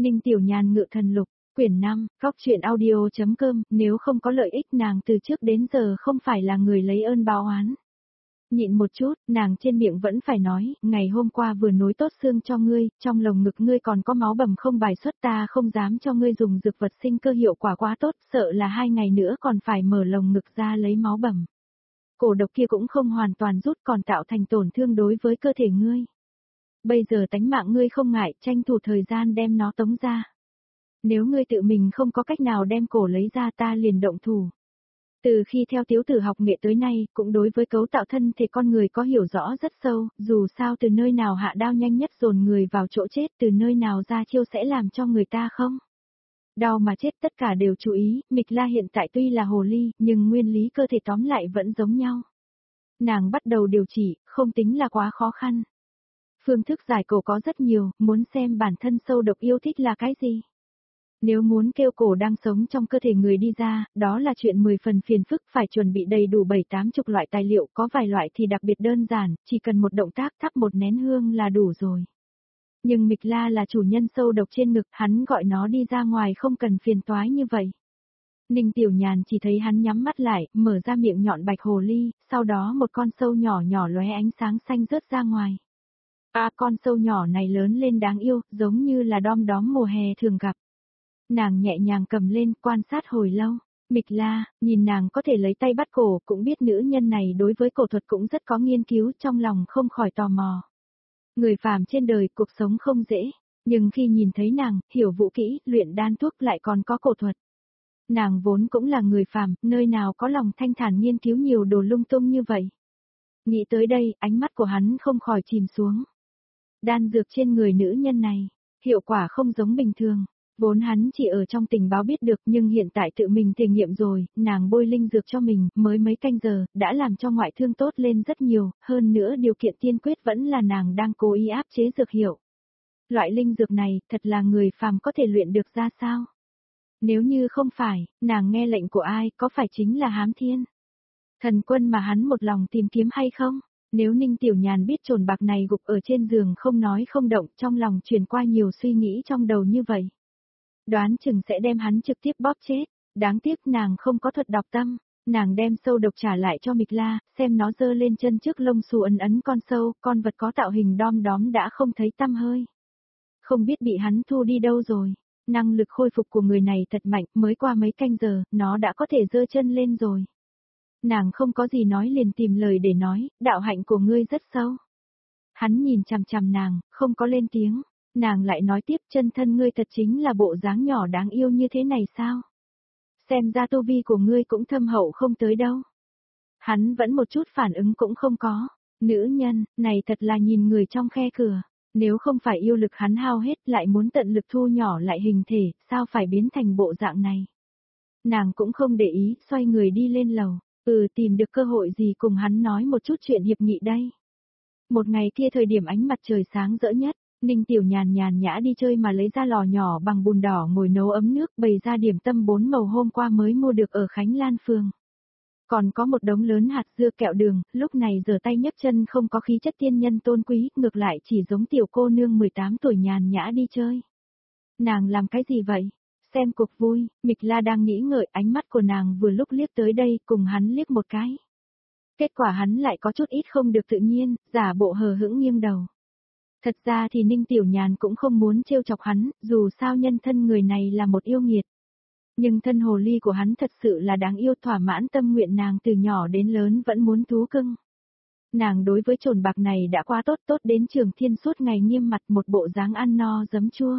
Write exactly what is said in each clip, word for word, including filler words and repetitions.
Ninh Tiểu Nhàn ngự thần lục, quyển năm, góc truyện audio.com, nếu không có lợi ích nàng từ trước đến giờ không phải là người lấy ơn báo oán. Nhịn một chút, nàng trên miệng vẫn phải nói, ngày hôm qua vừa nối tốt xương cho ngươi, trong lồng ngực ngươi còn có máu bầm không bài xuất, ta không dám cho ngươi dùng dược vật sinh cơ hiệu quả quá tốt, sợ là hai ngày nữa còn phải mở lồng ngực ra lấy máu bầm. Cổ độc kia cũng không hoàn toàn rút còn tạo thành tổn thương đối với cơ thể ngươi. Bây giờ tánh mạng ngươi không ngại, tranh thủ thời gian đem nó tống ra. Nếu ngươi tự mình không có cách nào đem cổ lấy ra ta liền động thủ. Từ khi theo tiếu tử học nghệ tới nay, cũng đối với cấu tạo thân thể con người có hiểu rõ rất sâu, dù sao từ nơi nào hạ đao nhanh nhất dồn người vào chỗ chết, từ nơi nào ra chiêu sẽ làm cho người ta không. Đau mà chết tất cả đều chú ý, Mịch La hiện tại tuy là hồ ly, nhưng nguyên lý cơ thể tóm lại vẫn giống nhau. Nàng bắt đầu điều trị, không tính là quá khó khăn. Phương thức giải cổ có rất nhiều, muốn xem bản thân sâu độc yêu thích là cái gì. Nếu muốn kêu cổ đang sống trong cơ thể người đi ra, đó là chuyện mười phần phiền phức, phải chuẩn bị đầy đủ bảy tám chục loại tài liệu, có vài loại thì đặc biệt đơn giản, chỉ cần một động tác thắp một nén hương là đủ rồi. Nhưng Mịch La là chủ nhân sâu độc trên ngực, hắn gọi nó đi ra ngoài không cần phiền toái như vậy. Ninh Tiểu Nhàn chỉ thấy hắn nhắm mắt lại, mở ra miệng nhọn bạch hồ ly, sau đó một con sâu nhỏ nhỏ lóe ánh sáng xanh rớt ra ngoài. À, con sâu nhỏ này lớn lên đáng yêu, giống như là đom đóm mùa hè thường gặp. Nàng nhẹ nhàng cầm lên, quan sát hồi lâu. Mịch La, nhìn nàng có thể lấy tay bắt cổ, cũng biết nữ nhân này đối với cổ thuật cũng rất có nghiên cứu, trong lòng không khỏi tò mò. Người phàm trên đời cuộc sống không dễ, nhưng khi nhìn thấy nàng, hiểu vũ kỹ, luyện đan thuốc lại còn có cổ thuật. Nàng vốn cũng là người phàm, nơi nào có lòng thanh thản nghiên cứu nhiều đồ lung tung như vậy. Nghĩ tới đây, ánh mắt của hắn không khỏi chìm xuống. Đan dược trên người nữ nhân này, hiệu quả không giống bình thường. Vốn hắn chỉ ở trong tình báo biết được nhưng hiện tại tự mình thể nghiệm rồi, nàng bôi linh dược cho mình, mới mấy canh giờ, đã làm cho ngoại thương tốt lên rất nhiều, hơn nữa điều kiện tiên quyết vẫn là nàng đang cố ý áp chế dược hiệu. Loại linh dược này, thật là người phàm có thể luyện được ra sao? Nếu như không phải, nàng nghe lệnh của ai, có phải chính là Hám Thiên? Thần quân mà hắn một lòng tìm kiếm hay không? Nếu Ninh Tiểu Nhàn biết trồn bạc này gục ở trên giường không nói không động, trong lòng truyền qua nhiều suy nghĩ trong đầu như vậy. Đoán chừng sẽ đem hắn trực tiếp bóp chết, đáng tiếc nàng không có thuật đọc tâm, nàng đem sâu độc trả lại cho Mịch La, xem nó giơ lên chân trước lông xù ấn ấn con sâu, con vật có tạo hình đom đóm đã không thấy tăm hơi. Không biết bị hắn thu đi đâu rồi, năng lực khôi phục của người này thật mạnh, mới qua mấy canh giờ, nó đã có thể giơ chân lên rồi. Nàng không có gì nói liền tìm lời để nói, đạo hạnh của ngươi rất sâu. Hắn nhìn chằm chằm nàng, không có lên tiếng. Nàng lại nói tiếp chân thân ngươi thật chính là bộ dáng nhỏ đáng yêu như thế này sao? Xem ra tu vi của ngươi cũng thâm hậu không tới đâu. Hắn vẫn một chút phản ứng cũng không có. Nữ nhân, này thật là nhìn người trong khe cửa. Nếu không phải yêu lực hắn hao hết lại muốn tận lực thu nhỏ lại hình thể, sao phải biến thành bộ dạng này? Nàng cũng không để ý, xoay người đi lên lầu. Ừ, tìm được cơ hội gì cùng hắn nói một chút chuyện hiệp nghị đây. Một ngày kia thời điểm ánh mặt trời sáng rỡ nhất. Ninh Tiểu Nhàn nhàn nhã đi chơi mà lấy ra lò nhỏ bằng bùn đỏ ngồi nấu ấm nước bày ra điểm tâm bốn màu hôm qua mới mua được ở Khánh Lan Phường. Còn có một đống lớn hạt dưa kẹo đường, lúc này giở tay nhấc chân không có khí chất tiên nhân tôn quý, ngược lại chỉ giống tiểu cô nương mười tám tuổi nhàn nhã đi chơi. Nàng làm cái gì vậy? Xem cuộc vui, Mịch La đang nghĩ ngợi, ánh mắt của nàng vừa lúc liếc tới đây cùng hắn liếc một cái. Kết quả hắn lại có chút ít không được tự nhiên, giả bộ hờ hững nghiêng đầu. Thật ra thì Ninh Tiểu Nhàn cũng không muốn trêu chọc hắn, dù sao nhân thân người này là một yêu nghiệt. Nhưng thân hồ ly của hắn thật sự là đáng yêu, thỏa mãn tâm nguyện nàng từ nhỏ đến lớn vẫn muốn thú cưng. Nàng đối với trồn bạc này đã quá tốt tốt đến Trường Thiên suốt ngày nghiêm mặt một bộ dáng ăn no giấm chua.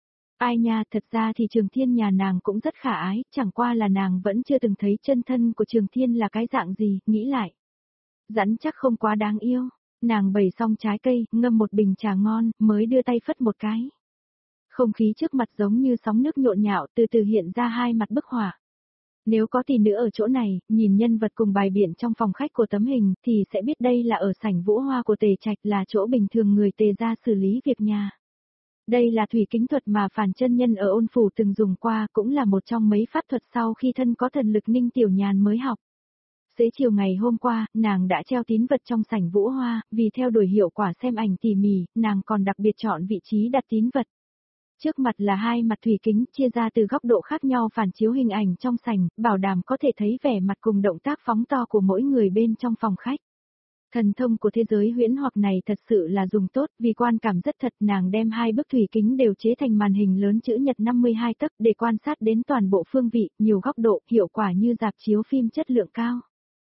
Ai nha, thật ra thì Trường Thiên nhà nàng cũng rất khả ái, chẳng qua là nàng vẫn chưa từng thấy chân thân của Trường Thiên là cái dạng gì, nghĩ lại. Rắn chắc không quá đáng yêu. Nàng bày xong trái cây, ngâm một bình trà ngon, mới đưa tay phất một cái. Không khí trước mặt giống như sóng nước nhộn nhạo, từ từ hiện ra hai mặt bức họa. Nếu có tỷ nữ ở chỗ này, nhìn nhân vật cùng bài biện trong phòng khách của tấm hình, thì sẽ biết đây là ở sảnh Vũ Hoa của Tề Trạch, là chỗ bình thường người Tề ra xử lý việc nhà. Đây là thủy kính thuật mà Phàn chân nhân ở Ôn Phủ từng dùng qua, cũng là một trong mấy pháp thuật sau khi thân có thần lực Ninh Tiểu Nhàn mới học. Xế chiều ngày hôm qua, nàng đã treo tín vật trong sảnh Vũ Hoa, vì theo đuổi hiệu quả xem ảnh tỉ mỉ, nàng còn đặc biệt chọn vị trí đặt tín vật. Trước mặt là hai mặt thủy kính chia ra từ góc độ khác nhau phản chiếu hình ảnh trong sảnh, bảo đảm có thể thấy vẻ mặt cùng động tác phóng to của mỗi người bên trong phòng khách. Thần thông của thế giới huyễn hoặc này thật sự là dùng tốt, vì quan cảm rất thật, nàng đem hai bức thủy kính đều chế thành màn hình lớn chữ nhật năm mươi hai tấc để quan sát đến toàn bộ phương vị, nhiều góc độ, hiệu quả như rạp chiếu phim chất lượng cao.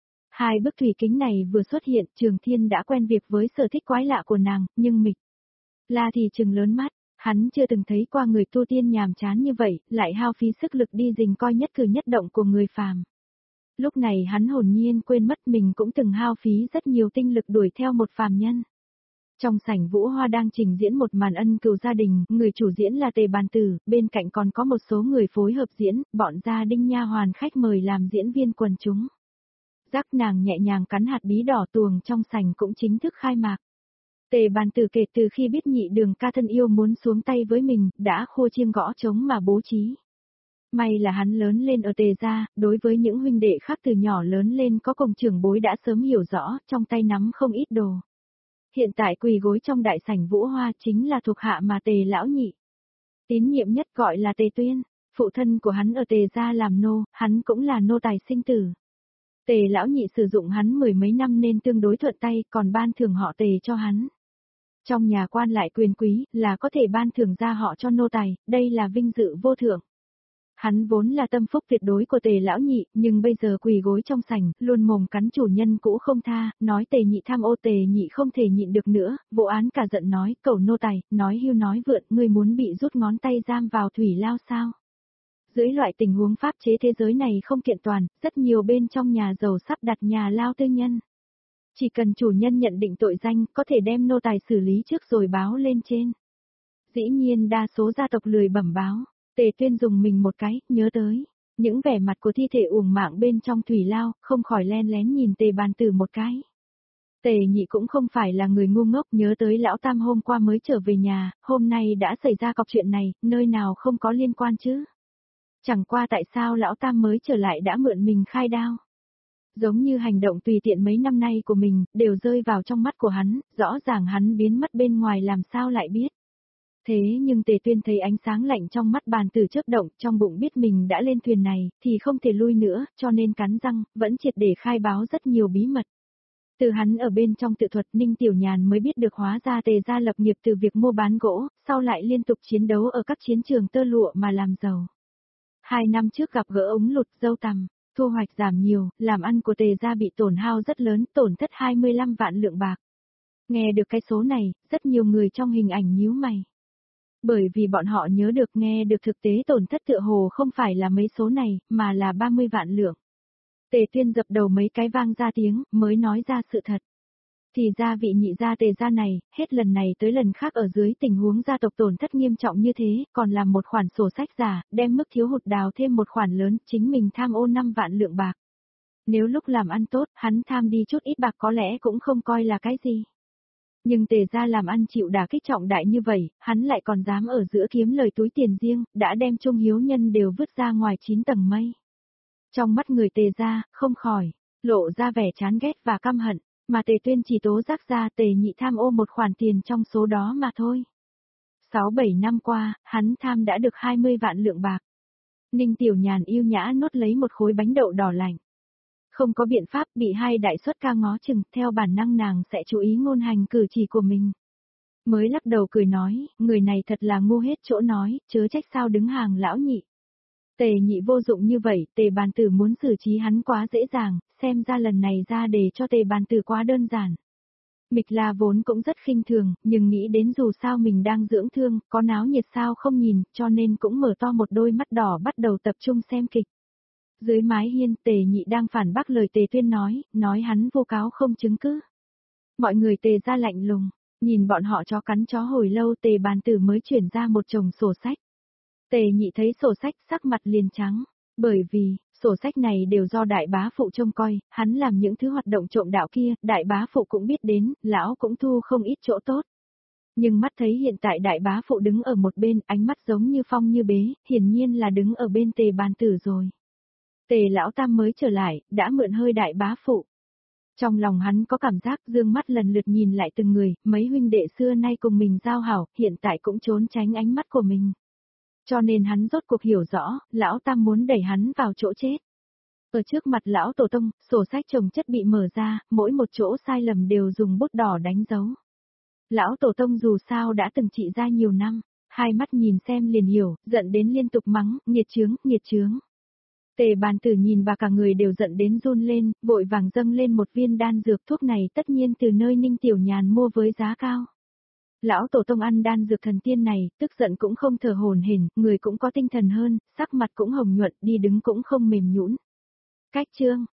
Hai bức thủy kính này vừa xuất hiện, Trường Thiên đã quen việc với sở thích quái lạ của nàng, nhưng Mịch La thì trừng lớn mắt, hắn chưa từng thấy qua người tu tiên nhàm chán như vậy, lại hao phí sức lực đi rình coi nhất cử nhất động của người phàm. Lúc này hắn hồn nhiên quên mất mình cũng từng hao phí rất nhiều tinh lực đuổi theo một phàm nhân. Trong sảnh Vũ Hoa đang trình diễn một màn ân cừu gia đình, người chủ diễn là Tề Bàn Tử, bên cạnh còn có một số người phối hợp diễn, bọn gia đình nha hoàn khách mời làm diễn viên quần chúng. Giác nàng nhẹ nhàng cắn hạt bí đỏ tuồng trong sảnh cũng chính thức khai mạc. Tề Bàn Tử kể từ khi biết Nhị Đường ca thân yêu muốn xuống tay với mình, đã khua chiêng gõ trống mà bố trí. May là hắn lớn lên ở Tề gia, đối với những huynh đệ khác từ nhỏ lớn lên có cùng trưởng bối đã sớm hiểu rõ, trong tay nắm không ít đồ. Hiện tại quỳ gối trong đại sảnh Vũ Hoa chính là thuộc hạ mà Tề lão nhị tín nhiệm nhất, gọi là Tề Tuyên, phụ thân của hắn ở Tề gia làm nô, hắn cũng là nô tài sinh tử. Tề lão nhị sử dụng hắn mười mấy năm nên tương đối thuận tay, còn ban thưởng họ Tề cho hắn. Trong nhà quan lại quyền quý, là có thể ban thưởng ra họ cho nô tài, đây là vinh dự vô thượng. Hắn vốn là tâm phúc tuyệt đối của Tề lão nhị, nhưng bây giờ quỳ gối trong sảnh, luôn mồm cắn chủ nhân cũ không tha, nói Tề nhị tham ô, Tề nhị không thể nhịn được nữa, vụ án cả giận nói, cẩu nô tài, nói hưu nói vượn, ngươi muốn bị rút ngón tay giam vào thủy lao sao? Dưới loại tình huống pháp chế thế giới này không kiện toàn, rất nhiều bên trong nhà giàu sắp đặt nhà lao tư nhân. Chỉ cần chủ nhân nhận định tội danh, có thể đem nô tài xử lý trước rồi báo lên trên. Dĩ nhiên đa số gia tộc lười bẩm báo. Tề Tuyên dùng mình một cái, nhớ tới những vẻ mặt của thi thể uổng mạng bên trong thủy lao, không khỏi len lén nhìn Tề Bàn Tử một cái. Tề nhị cũng không phải là người ngu ngốc, nhớ tới lão tam hôm qua mới trở về nhà, hôm nay đã xảy ra cọc chuyện này, nơi nào không có liên quan chứ. Chẳng qua tại sao lão tam mới trở lại đã mượn mình khai đao. Giống như hành động tùy tiện mấy năm nay của mình, đều rơi vào trong mắt của hắn, rõ ràng hắn biến mất bên ngoài làm sao lại biết. Thế nhưng Tề Tuyên thấy ánh sáng lạnh trong mắt Bàn Tử chớp động, trong bụng biết mình đã lên thuyền này, thì không thể lui nữa, cho nên cắn răng, vẫn triệt để khai báo rất nhiều bí mật. Từ hắn ở bên trong tự thuật, Ninh Tiểu Nhàn mới biết được hóa ra Tề gia lập nghiệp từ việc mua bán gỗ, sau lại liên tục chiến đấu ở các chiến trường tơ lụa mà làm giàu. Hai năm trước gặp gỡ ống lụt dâu tằm, thu hoạch giảm nhiều, làm ăn của Tề gia bị tổn hao rất lớn, tổn thất hai mươi lăm vạn lượng bạc. Nghe được cái số này, rất nhiều người trong hình ảnh nhíu mày. Bởi vì bọn họ nhớ được nghe được thực tế tổn thất tựa hồ không phải là mấy số này, mà là ba mươi vạn lượng. Tề Tuyên dập đầu mấy cái vang ra tiếng, mới nói ra sự thật. Thì ra vị nhị gia Tề gia này, hết lần này tới lần khác ở dưới tình huống gia tộc tổn thất nghiêm trọng như thế, còn làm một khoản sổ sách giả, đem mức thiếu hụt đào thêm một khoản lớn, chính mình tham ô năm vạn lượng bạc. Nếu lúc làm ăn tốt, hắn tham đi chút ít bạc có lẽ cũng không coi là cái gì. Nhưng Tề gia làm ăn chịu đả kích trọng đại như vậy, hắn lại còn dám ở giữa kiếm lời túi tiền riêng, đã đem Trung Hiếu Nhân đều vứt ra ngoài chín tầng mây. Trong mắt người Tề gia, không khỏi lộ ra vẻ chán ghét và căm hận, mà Tề Tuyên chỉ tố giác ra Tề nhị tham ô một khoản tiền trong số đó mà thôi. Sáu bảy năm qua, hắn tham đã được hai mươi vạn lượng bạc. Ninh Tiểu Nhàn yêu nhã nuốt lấy một khối bánh đậu đỏ lạnh. Không có biện pháp, bị hai đại xuất ca ngó chừng, theo bản năng nàng sẽ chú ý ngôn hành cử chỉ của mình. Mới lắc đầu cười nói, người này thật là ngu hết chỗ nói, chớ trách sao đứng hàng lão nhị. Tề nhị vô dụng như vậy, Tề Bàn Tử muốn xử trí hắn quá dễ dàng, xem ra lần này ra để cho Tề Bàn Tử quá đơn giản. Mịch La vốn cũng rất khinh thường, nhưng nghĩ đến dù sao mình đang dưỡng thương, có náo nhiệt sao không nhìn, cho nên cũng mở to một đôi mắt đỏ bắt đầu tập trung xem kịch. Dưới mái hiên, Tề nhị đang phản bác lời Tề Tuyên nói, nói hắn vô cáo không chứng cứ. Mọi người Tề gia lạnh lùng, nhìn bọn họ chó cắn chó hồi lâu, Tề Bàn Tử mới chuyển ra một chồng sổ sách. Tề nhị thấy sổ sách, sắc mặt liền trắng, bởi vì, sổ sách này đều do đại bá phụ trông coi, hắn làm những thứ hoạt động trộm đạo kia, đại bá phụ cũng biết đến, lão cũng thu không ít chỗ tốt. Nhưng mắt thấy hiện tại đại bá phụ đứng ở một bên, ánh mắt giống như phong như bế, hiển nhiên là đứng ở bên Tề Bàn Tử rồi. Tề lão tam mới trở lại, đã mượn hơi đại bá phụ. Trong lòng hắn có cảm giác dương mắt lần lượt nhìn lại từng người, mấy huynh đệ xưa nay cùng mình giao hảo, hiện tại cũng trốn tránh ánh mắt của mình. Cho nên hắn rốt cuộc hiểu rõ, lão tam muốn đẩy hắn vào chỗ chết. Ở trước mặt lão tổ tông, sổ sách chồng chất bị mở ra, mỗi một chỗ sai lầm đều dùng bút đỏ đánh dấu. Lão tổ tông dù sao đã từng trị ra nhiều năm, hai mắt nhìn xem liền hiểu, giận đến liên tục mắng, nghiệt chướng, nghiệt chướng. Tề bàn tử nhìn bà cả người đều giận đến run lên, vội vàng dâng lên một viên đan dược, thuốc này tất nhiên từ nơi Ninh Tiểu Nhàn mua với giá cao. Lão tổ tông ăn đan dược thần tiên này, tức giận cũng không thở hổn hển, người cũng có tinh thần hơn, sắc mặt cũng hồng nhuận, đi đứng cũng không mềm nhũn. Cách chương